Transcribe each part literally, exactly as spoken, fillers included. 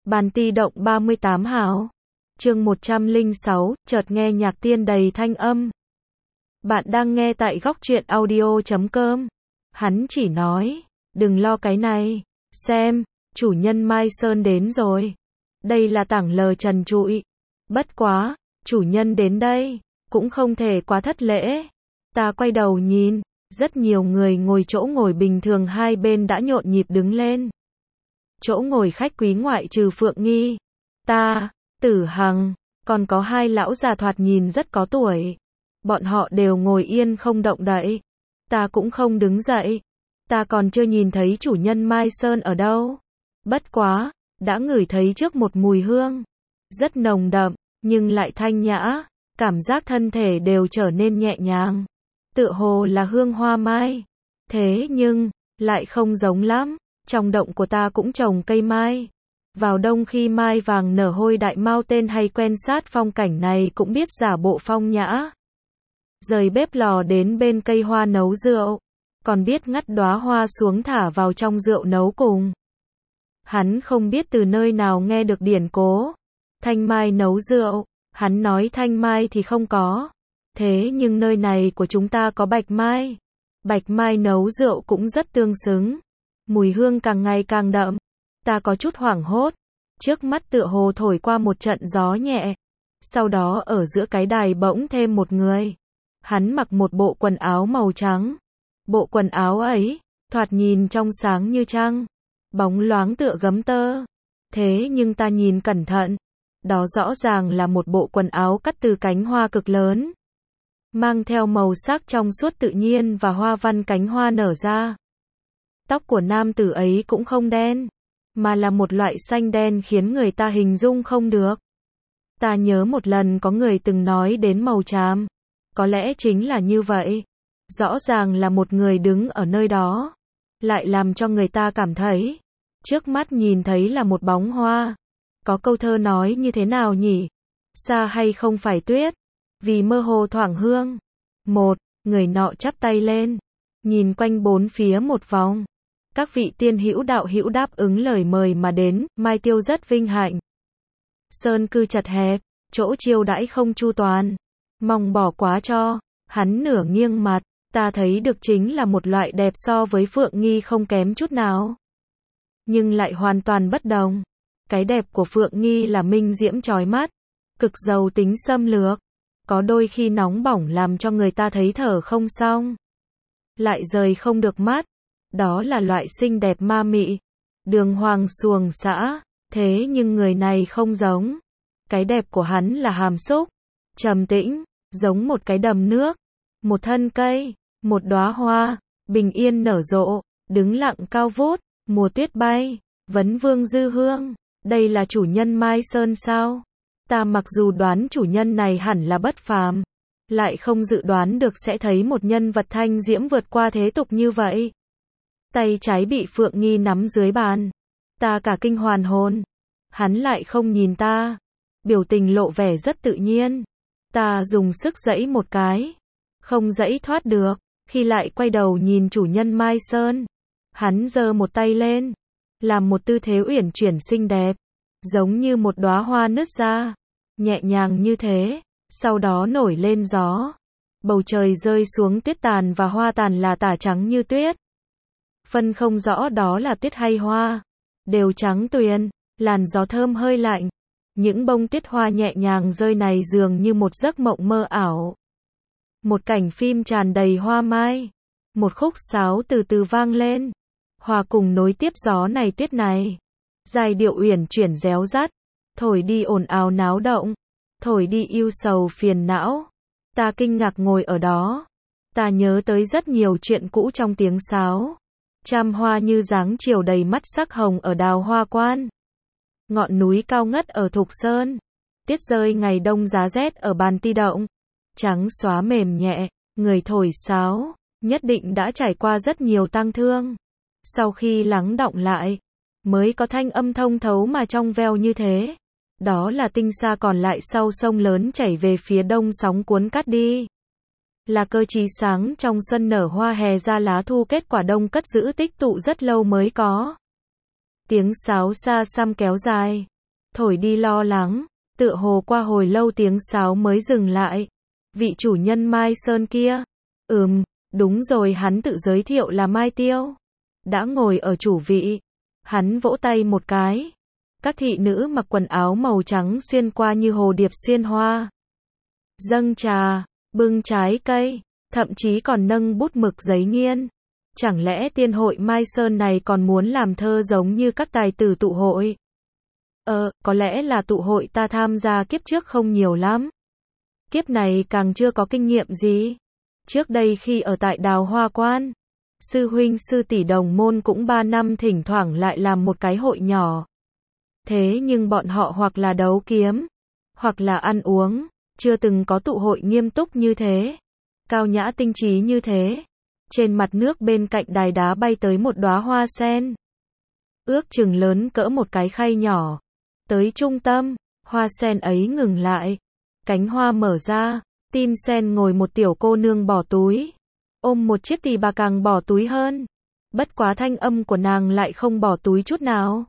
Bàn ti động ba mươi tám hào. Chương một trăm lẻ sáu, chợt nghe nhạc tiên đầy thanh âm. Bạn đang nghe tại góc truyện audio chấm com. Hắn chỉ nói, đừng lo cái này, xem, chủ nhân Mai Sơn đến rồi. Đây là tảng lờ trần trụi. Bất quá, chủ nhân đến đây, cũng không thể quá thất lễ. Ta quay đầu nhìn, rất nhiều người ngồi chỗ ngồi bình thường hai bên đã nhộn nhịp đứng lên. Chỗ ngồi khách quý ngoại trừ Phượng Nghi, ta, Tử Hằng, còn có hai lão già thoạt nhìn rất có tuổi. Bọn họ đều ngồi yên không động đậy. Ta cũng không đứng dậy. Ta còn chưa nhìn thấy chủ nhân Mai Sơn ở đâu. Bất quá, đã ngửi thấy trước một mùi hương. Rất nồng đậm, nhưng lại thanh nhã. Cảm giác thân thể đều trở nên nhẹ nhàng. Tựa hồ là hương hoa mai. Thế nhưng, lại không giống lắm. Trong động của ta cũng trồng cây mai. Vào đông khi mai vàng nở hôi đại mao tên hay quen sát phong cảnh này cũng biết giả bộ phong nhã. Rời bếp lò đến bên cây hoa nấu rượu. Còn biết ngắt đóa hoa xuống thả vào trong rượu nấu cùng. Hắn không biết từ nơi nào nghe được điển cố. Thanh mai nấu rượu. Hắn nói thanh mai thì không có. Thế nhưng nơi này của chúng ta có bạch mai. Bạch mai nấu rượu cũng rất tương xứng. Mùi hương càng ngày càng đậm. Ta có chút hoảng hốt. Trước mắt tựa hồ thổi qua một trận gió nhẹ. Sau đó ở giữa cái đài bỗng thêm một người. Hắn mặc một bộ quần áo màu trắng. Bộ quần áo ấy, thoạt nhìn trong sáng như trăng. Bóng loáng tựa gấm tơ. Thế nhưng ta nhìn cẩn thận. Đó rõ ràng là một bộ quần áo cắt từ cánh hoa cực lớn. Mang theo màu sắc trong suốt tự nhiên và hoa văn cánh hoa nở ra. Tóc của nam tử ấy cũng không đen, mà là một loại xanh đen khiến người ta hình dung không được. Ta nhớ một lần có người từng nói đến màu tràm. Có lẽ chính là như vậy. Rõ ràng là một người đứng ở nơi đó. Lại làm cho người ta cảm thấy. Trước mắt nhìn thấy là một bóng hoa. Có câu thơ nói như thế nào nhỉ? Xa hay không phải tuyết? Vì mơ hồ thoảng hương. Một, người nọ chắp tay lên. Nhìn quanh bốn phía một vòng. Các vị tiên hữu đạo hữu đáp ứng lời mời mà đến, Mai Tiêu rất vinh hạnh. Sơn cư chật hẹp, chỗ chiêu đãi không chu toàn. Mong bỏ quá cho. Hắn nửa nghiêng mặt, ta thấy được chính là một loại đẹp so với Phượng Nghi không kém chút nào. Nhưng lại hoàn toàn bất đồng. Cái đẹp của Phượng Nghi là minh diễm chói mắt, cực giàu tính xâm lược. Có đôi khi nóng bỏng làm cho người ta thấy thở không xong. Lại rời không được mắt. Đó là loại xinh đẹp ma mị. Đường hoàng xuồng xã. Thế nhưng người này không giống. Cái đẹp của hắn là hàm xúc, trầm tĩnh, giống một cái đầm nước, một thân cây, một đóa hoa, bình yên nở rộ, đứng lặng cao vút, mùa tuyết bay, vấn vương dư hương. Đây là chủ nhân Mai Sơn sao? Ta mặc dù đoán chủ nhân này hẳn là bất phàm, lại không dự đoán được sẽ thấy một nhân vật thanh diễm vượt qua thế tục như vậy. Tay trái bị Phượng Nghi nắm dưới bàn. Ta cả kinh hoàn hồn. Hắn lại không nhìn ta. Biểu tình lộ vẻ rất tự nhiên. Ta dùng sức giãy một cái. Không giãy thoát được. Khi lại quay đầu nhìn chủ nhân Mai Sơn. Hắn giơ một tay lên. Làm một tư thế uyển chuyển xinh đẹp. Giống như một đóa hoa nứt ra. Nhẹ nhàng như thế. Sau đó nổi lên gió. Bầu trời rơi xuống tuyết tàn và hoa tàn là tả trắng như tuyết. Phân không rõ đó là tuyết hay hoa. Đều trắng tuyền. Làn gió thơm hơi lạnh. Những bông tuyết hoa nhẹ nhàng rơi này dường như một giấc mộng mơ ảo. Một cảnh phim tràn đầy hoa mai. Một khúc sáo từ từ vang lên. Hòa cùng nối tiếp gió này tuyết này. Giai điệu uyển chuyển réo rắt. Thổi đi ồn ào náo động. Thổi đi ưu sầu phiền não. Ta kinh ngạc ngồi ở đó. Ta nhớ tới rất nhiều chuyện cũ trong tiếng sáo. Trăm hoa như dáng chiều đầy mắt sắc hồng ở Đào Hoa Quan. Ngọn núi cao ngất ở Thục Sơn. Tuyết rơi ngày đông giá rét ở Bàn Ti Động. Trắng xóa mềm nhẹ, người thổi sáo, nhất định đã trải qua rất nhiều tang thương. Sau khi lắng đọng lại, mới có thanh âm thông thấu mà trong veo như thế. Đó là tinh sa còn lại sau sông lớn chảy về phía đông sóng cuốn cắt đi. Là cơ chí sáng trong xuân nở hoa hè ra lá thu kết quả đông cất giữ tích tụ rất lâu mới có. Tiếng sáo xa xăm kéo dài, thổi đi lo lắng, tựa hồ qua hồi lâu tiếng sáo mới dừng lại. Vị chủ nhân Mai Sơn kia. Ừm, đúng rồi, hắn tự giới thiệu là Mai Tiêu. Đã ngồi ở chủ vị. Hắn vỗ tay một cái. Các thị nữ mặc quần áo màu trắng xuyên qua như hồ điệp xuyên hoa. Dâng trà, bưng trái cây, thậm chí còn nâng bút mực giấy nghiên. Chẳng lẽ tiên hội Mai Sơn này còn muốn làm thơ giống như các tài tử tụ hội? Ờ, có lẽ là tụ hội ta tham gia kiếp trước không nhiều lắm. Kiếp này càng chưa có kinh nghiệm gì. Trước đây khi ở tại Đào Hoa Quan, sư huynh sư tỷ đồng môn cũng ba năm thỉnh thoảng lại làm một cái hội nhỏ. Thế nhưng bọn họ hoặc là đấu kiếm, hoặc là ăn uống, chưa từng có tụ hội nghiêm túc như thế, cao nhã tinh trí như thế. Trên mặt nước bên cạnh đài đá bay tới một đóa hoa sen. Ước chừng lớn cỡ một cái khay nhỏ. Tới trung tâm, hoa sen ấy ngừng lại. Cánh hoa mở ra, tim sen ngồi một tiểu cô nương bỏ túi. Ôm một chiếc tỳ bà càng bỏ túi hơn. Bất quá thanh âm của nàng lại không bỏ túi chút nào.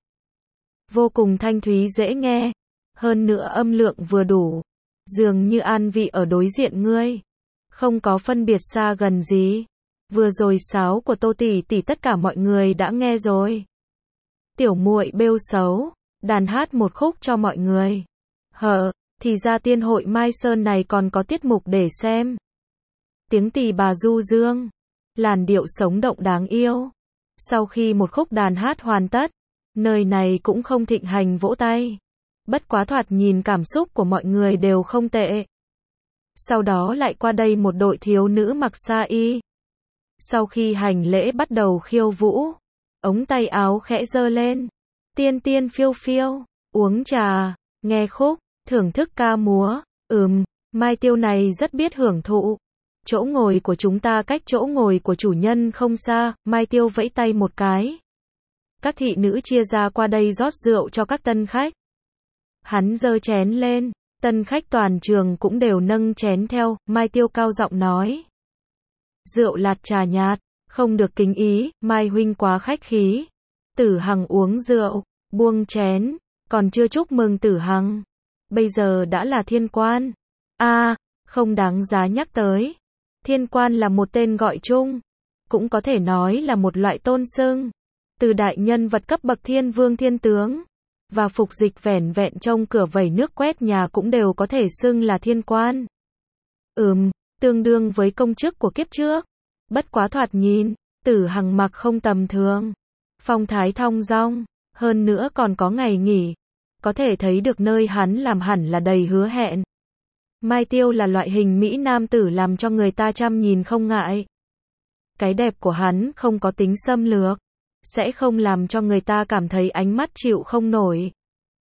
Vô cùng thanh thúy dễ nghe. Hơn nữa âm lượng vừa đủ. Dường như an vị ở đối diện ngươi. Không có phân biệt xa gần gì. Vừa rồi sáo của Tô tỷ tỷ tất cả mọi người đã nghe rồi. Tiểu muội bêu xấu, đàn hát một khúc cho mọi người. Hờ, thì ra tiên hội Mai Sơn này còn có tiết mục để xem. Tiếng tỳ bà du dương, làn điệu sống động đáng yêu. Sau khi một khúc đàn hát hoàn tất, nơi này cũng không thịnh hành vỗ tay. Bất quá thoạt nhìn cảm xúc của mọi người đều không tệ. Sau đó lại qua đây một đội thiếu nữ mặc sa y. Sau khi hành lễ bắt đầu khiêu vũ, ống tay áo khẽ giơ lên, tiên tiên phiêu phiêu, uống trà, nghe khúc, thưởng thức ca múa. Ừm, Mai Tiêu này rất biết hưởng thụ. Chỗ ngồi của chúng ta cách chỗ ngồi của chủ nhân không xa. Mai Tiêu vẫy tay một cái. Các thị nữ chia ra qua đây rót rượu cho các tân khách. Hắn giơ chén lên, tân khách toàn trường cũng đều nâng chén theo. Mai Tiêu cao giọng nói: rượu lạt trà nhạt, không được kính ý. Mai huynh quá khách khí. Tử Hằng uống rượu, buông chén, còn chưa chúc mừng Tử Hằng. Bây giờ đã là thiên quan. A, à, không đáng giá nhắc tới. Thiên quan là một tên gọi chung, cũng có thể nói là một loại tôn xưng. Từ đại nhân vật cấp bậc thiên vương thiên tướng, và phục dịch vẻn vẹn trông cửa vẩy nước quét nhà cũng đều có thể xưng là thiên quan. Ừm, tương đương với công chức của kiếp trước. Bất quá thoạt nhìn, Tử Hằng mặc không tầm thường. Phong thái thong dong, hơn nữa còn có ngày nghỉ. Có thể thấy được nơi hắn làm hẳn là đầy hứa hẹn. Mai Tiêu là loại hình mỹ nam tử làm cho người ta chăm nhìn không ngại. Cái đẹp của hắn không có tính xâm lược, sẽ không làm cho người ta cảm thấy ánh mắt chịu không nổi.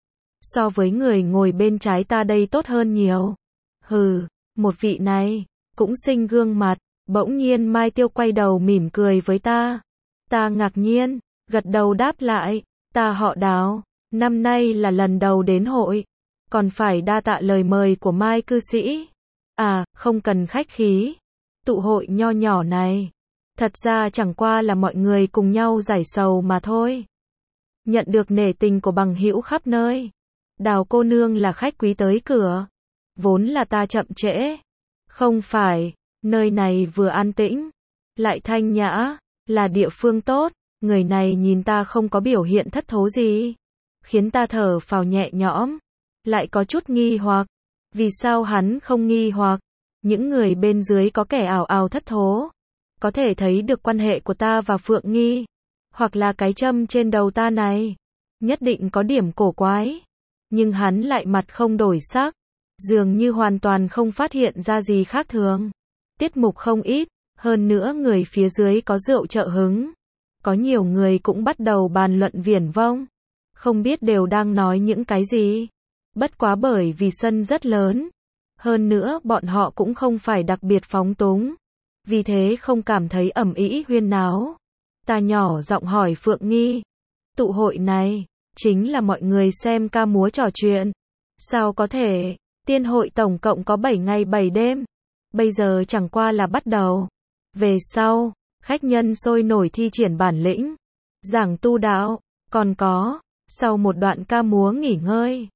So với người ngồi bên trái ta đây tốt hơn nhiều. Hừ, một vị này, cũng xinh gương mặt. Bỗng nhiên Mai Tiêu quay đầu mỉm cười với ta. Ta ngạc nhiên, gật đầu đáp lại. Ta họ Đào, năm nay là lần đầu đến hội. Còn phải đa tạ lời mời của Mai cư sĩ. À, không cần khách khí. Tụ hội nho nhỏ này, thật ra chẳng qua là mọi người cùng nhau giải sầu mà thôi. Nhận được nể tình của bằng hữu khắp nơi. Đào cô nương là khách quý tới cửa. Vốn là ta chậm trễ. Không phải, nơi này vừa an tĩnh, lại thanh nhã, là địa phương tốt. Người này nhìn ta không có biểu hiện thất thố gì, khiến ta thở phào nhẹ nhõm. Lại có chút nghi hoặc. Vì sao hắn không nghi hoặc? Những người bên dưới có kẻ ảo ảo thất thố. Có thể thấy được quan hệ của ta và Phượng Nghi. Hoặc là cái châm trên đầu ta này. Nhất định có điểm cổ quái. Nhưng hắn lại mặt không đổi sắc. Dường như hoàn toàn không phát hiện ra gì khác thường. Tiết mục không ít. Hơn nữa người phía dưới có rượu trợ hứng. Có nhiều người cũng bắt đầu bàn luận viển vông. Không biết đều đang nói những cái gì. Bất quá bởi vì sân rất lớn. Hơn nữa bọn họ cũng không phải đặc biệt phóng túng. Vì thế không cảm thấy ầm ĩ huyên náo. Ta nhỏ giọng hỏi Phượng Nghi. Tụ hội này, chính là mọi người xem ca múa trò chuyện. Sao có thể, tiên hội tổng cộng có bảy ngày bảy đêm. Bây giờ chẳng qua là bắt đầu. Về sau, khách nhân sôi nổi thi triển bản lĩnh. Giảng tu đạo, còn có, sau một đoạn ca múa nghỉ ngơi.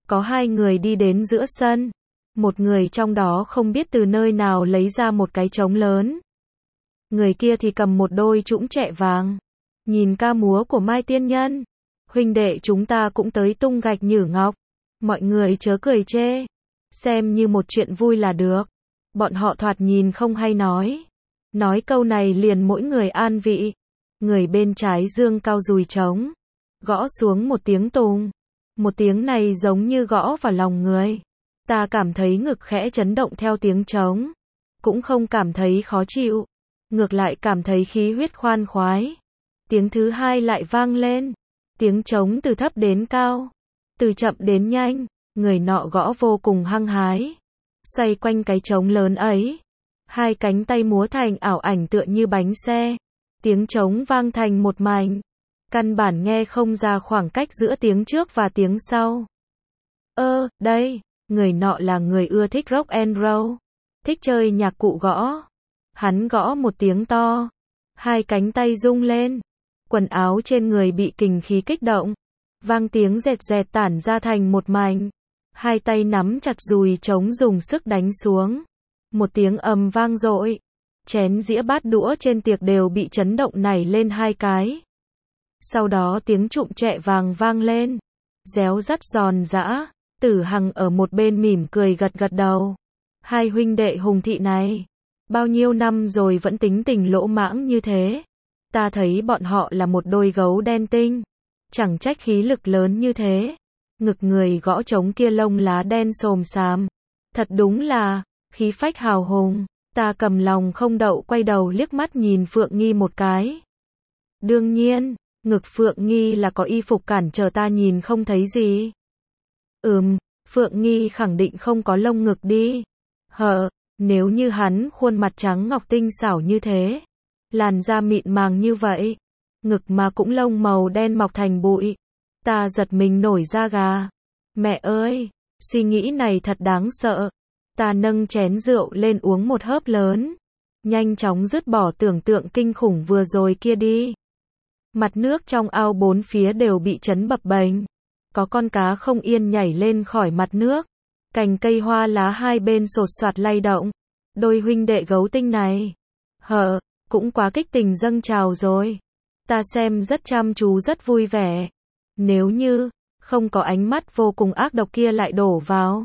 có hai người đi đến giữa sân. Một người trong đó không biết từ nơi nào lấy ra một cái trống lớn. Người kia thì cầm một đôi trũng trẹ vàng. Nhìn ca múa của Mai Tiên Nhân, huynh đệ chúng ta cũng tới tung gạch nhử ngọc. Mọi người chớ cười chê, xem như một chuyện vui là được. Bọn họ thoạt nhìn không hay nói. Nói câu này liền mỗi người an vị. Người bên trái dương cao dùi trống, gõ xuống một tiếng tùng. Một tiếng này giống như gõ vào lòng người. Ta cảm thấy ngực khẽ chấn động theo tiếng trống. Cũng không cảm thấy khó chịu. Ngược lại cảm thấy khí huyết khoan khoái. Tiếng thứ hai lại vang lên. Tiếng trống từ thấp đến cao, từ chậm đến nhanh. Người nọ gõ vô cùng hăng hái. Xoay quanh cái trống lớn ấy. Hai cánh tay múa thành ảo ảnh tựa như bánh xe. Tiếng trống vang thành một mảnh. Căn bản nghe không ra khoảng cách giữa tiếng trước và tiếng sau. Ơ, đây, người nọ là người ưa thích rock and roll. Thích chơi nhạc cụ gõ. Hắn gõ một tiếng to. Hai cánh tay rung lên. Quần áo trên người bị kình khí kích động. Vang tiếng dẹt dẹt tản ra thành một mảnh. Hai tay nắm chặt dùi trống dùng sức đánh xuống. Một tiếng ầm vang dội. Chén dĩa bát đũa trên tiệc đều bị chấn động nảy lên hai cái. Sau đó tiếng trụm trẹ vàng vang lên. Réo rắt giòn giã. Tử Hằng ở một bên mỉm cười gật gật đầu. Hai huynh đệ Hùng Thị này, bao nhiêu năm rồi vẫn tính tình lỗ mãng như thế. Ta thấy bọn họ là một đôi gấu đen tinh. Chẳng trách khí lực lớn như thế. Ngực người gõ trống kia lông lá đen xồm xàm. Thật đúng là khí phách hào hùng. Ta cầm lòng không đậu quay đầu liếc mắt nhìn Phượng Nghi một cái. Đương nhiên, ngực Phượng Nghi là có y phục cản trở ta nhìn không thấy gì. Ừm, Phượng Nghi khẳng định không có lông ngực đi. Hờ, nếu như hắn khuôn mặt trắng ngọc tinh xảo như thế, làn da mịn màng như vậy, ngực mà cũng lông màu đen mọc thành bụi. Ta giật mình nổi da gà. Mẹ ơi, suy nghĩ này thật đáng sợ. Ta nâng chén rượu lên uống một hớp lớn. Nhanh chóng dứt bỏ tưởng tượng kinh khủng vừa rồi kia đi. Mặt nước trong ao bốn phía đều bị chấn bập bềnh. Có con cá không yên nhảy lên khỏi mặt nước. Cành cây hoa lá hai bên sột soạt lay động. Đôi huynh đệ gấu tinh này, hờ, cũng quá kích tình dâng trào rồi. Ta xem rất chăm chú rất vui vẻ. Nếu như không có ánh mắt vô cùng ác độc kia lại đổ vào.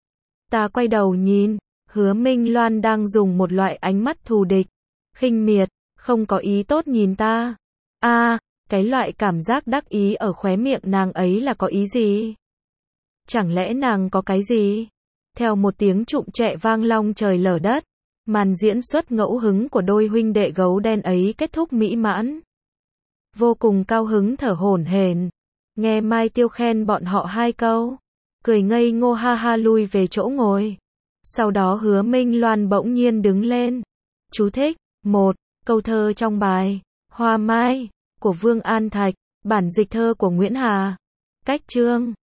Ta quay đầu nhìn, Hứa Minh Loan đang dùng một loại ánh mắt thù địch, khinh miệt, không có ý tốt nhìn ta. A, à, cái loại cảm giác đắc ý ở khóe miệng nàng ấy là có ý gì? Chẳng lẽ nàng có cái gì? Theo một tiếng trụm trẹ vang long trời lở đất, màn diễn xuất ngẫu hứng của đôi huynh đệ gấu đen ấy kết thúc mỹ mãn. Vô cùng cao hứng thở hổn hển, nghe Mai Tiêu khen bọn họ hai câu, cười ngây ngô ha ha lui về chỗ ngồi. Sau đó Hứa Minh Loan bỗng nhiên đứng lên. Chú thích, một, câu thơ trong bài Hoa Mai của Vương An Thạch, bản dịch thơ của Nguyễn Hà. Cách chương